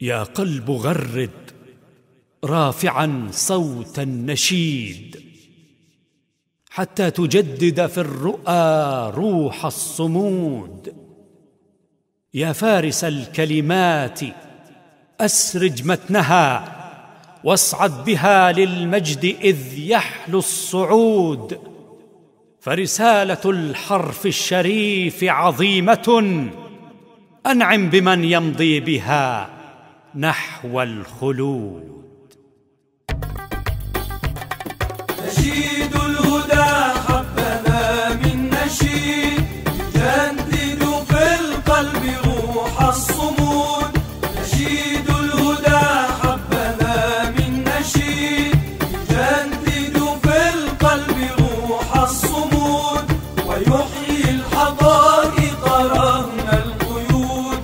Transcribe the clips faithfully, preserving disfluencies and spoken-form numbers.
يا قلب غرد رافعا صوت النشيد حتى تجدد في الرؤى روح الصمود. يا فارس الكلمات أسرج متنها واصعد بها للمجد إذ يحلو الصعود. فرسالة الحرف الشريف عظيمة، أنعم بمن يمضي بها نحو الخلود. نشيد الهدى حبنا من نشيد يجدد في القلب روح الصمود. نشيد الهدى حبنا من نشيد يجدد في القلب روح الصمود. ويحيي الحقائق رغم القيود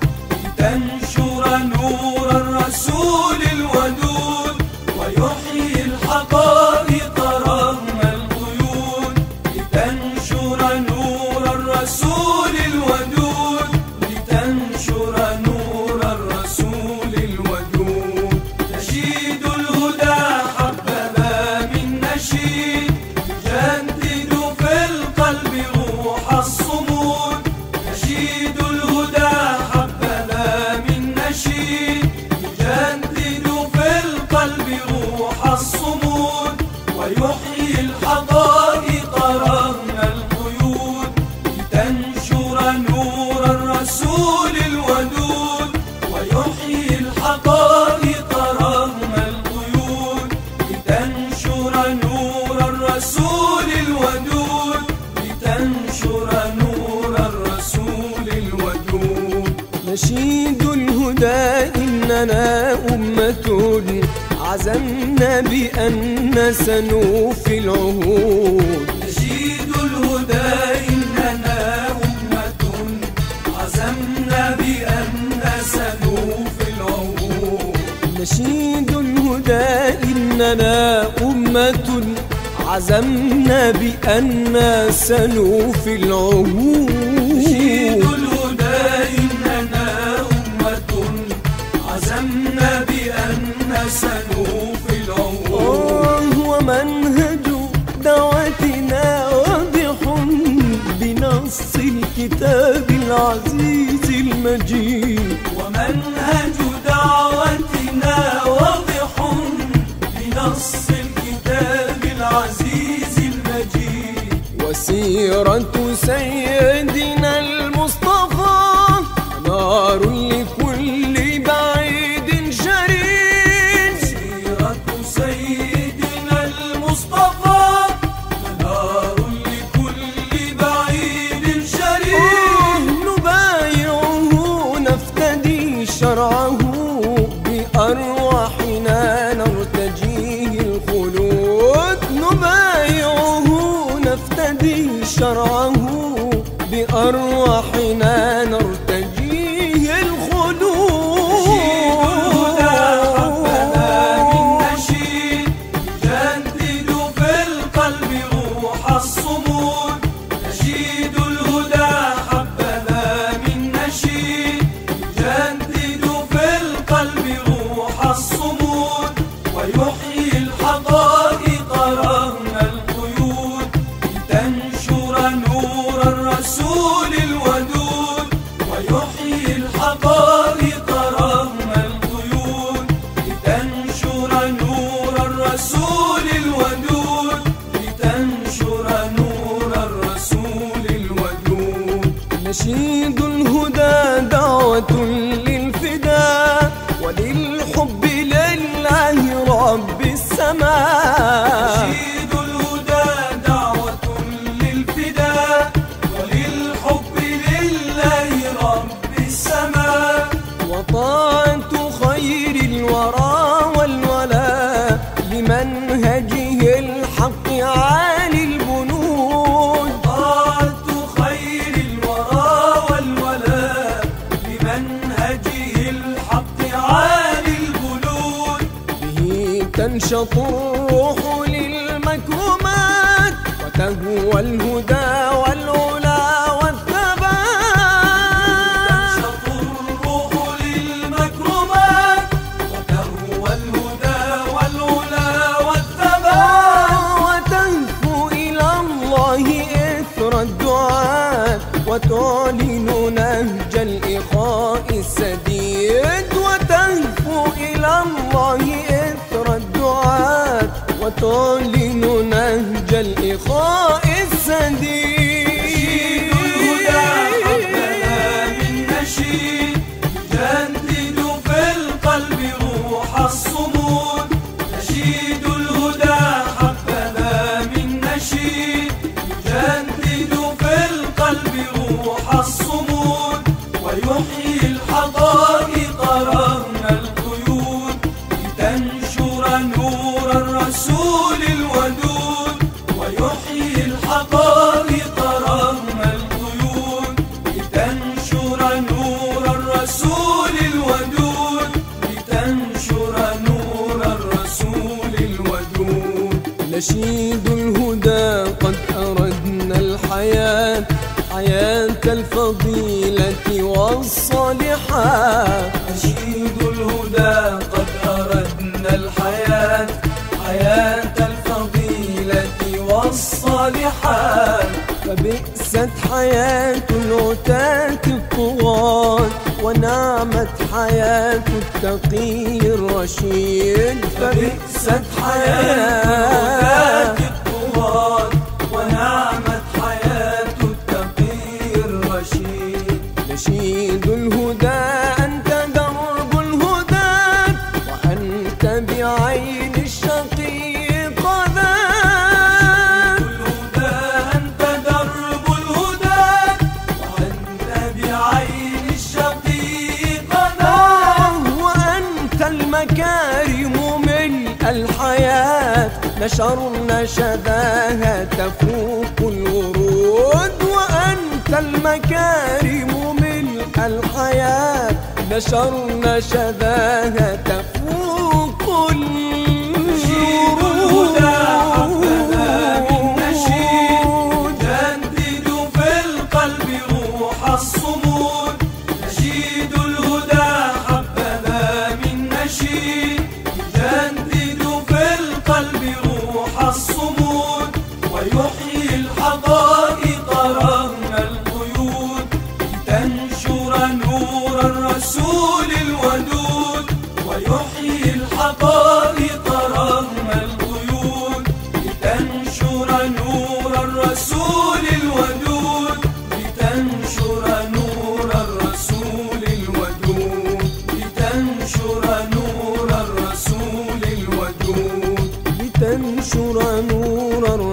لتنشر نور الرسول الودود. ويحيي الحقائق رغم القيود لتنشر نور الرسول الودود. لتنشر نور الرسول الودود. نشيد الهدى حبذا من نشيد يجدد في القلب روح الصمود. نشيد الهدى حبذا من نشيد يجدد في القلب روح الصمود. ويحيي الحقائق رغم القيود لتنشر نور الرسول الودود. ويحيي الحقائق رغم القيود لتنشر نور الرسول الودود. لتنشر نور الرسول الودود. نشيد الهدى إننا أمة عزمنا بأن سنوفي العهود. نشيد الهدى إننا أمة عزمنا بأن سنوفي العهود. نشيد الهدى إننا أمة عزمنا بأن سنوفي العهود. نشيد الهدى إننا أمة عزمنا بأن سنوفي العهود. ومنهج دعوتنا واضح بنص الكتاب العزيز المجيد. ومنهج دعوتنا واضح بنص الكتاب العزيز المجيد. وسيرة سيدنا المصطفى نار لكل بعيد شريد. سيرة سيدنا المصطفى نار لكل بعيد شريد. نبايعه نفتدي شرعه بأرواحنا نرتجيه الخلود. نبايعه نفتدي شرعه بأرواحنا نرتجيه الخلود. نشيد الهدى حبنا من نشيد يجدد في القلب روح الصمود. نشيد الهدى حبنا من نشيد يجدد في القلب روح الصمود. ويحيي الحقائق رغم القيود لتنشر نور الرسول الودود. ويحيي الحقائق رغم القيود لتنشر نور الرسول الودود. لتنشر نور الرسول الودود. نشيد الهدى دعوة للفداء وللحب لله رب السماء. نشيد الهدى دعوة للفداء وللحب لله رب السماء. وطاعة خير الورى والولاء لمنهجه الحق عالي البنود. طاعة خير الورى والولاء لمنهجه الحق عالي البنود. به تنشط الروح للمكرمات وتهوى الهدى والعلا والثبات. تنشط الروح للمكرمات تعلن نهج الإخاء السديد. نشيد الهدى حبنا من نشيد جدد في القلب روح الصمود. نشيد الهدى حبنا من نشيد جدد في القلب روح الصمود. ويحيي الحقائق رغم القيود لتنشر نور الرسول الودود. ويحيي الحقائق رغم القيود لتنشر نور الرسول الودود. لتنشر نور الرسول الودود. نشيد الهدى قد أردنا الحياة، حياة الفضيلة والصالحات. نشيد الهدى قد أردنا الحياة، حياة الفضيلة والصالحات. فبئست حياة العتاة الطغاة، ونعمت حياة التقي الرشيد. فبئست حياة الطغاة ونعمت حياة التقي الرشيد. نشيد الهدى أنت درب الهدى، وأنت بعين الشقيق ذاك. الهدى أنت درب الهدى وأنت بعين الشقيق ذاك. وأنت المكارم ملء الحياة، نشرنا شذاها تفوق الورود. وأنت المكارم ملء الحياة، نشرنا شذاها تفوق نشيد الهدى حبنا من نشيد جدد في القلب روح الصمود. نشيد الهدى حبنا من نشيد جدد في القلب روح الصمود. ويحيي الحقائق رغم القيود لتنشر نور الرسول الودود. ويحيي الحقائق رغم القيود لتنشر نور الرسول الودود. لتنشر نور الرسول الودود. لتنشر نور الرسول الودود. لتنشر نور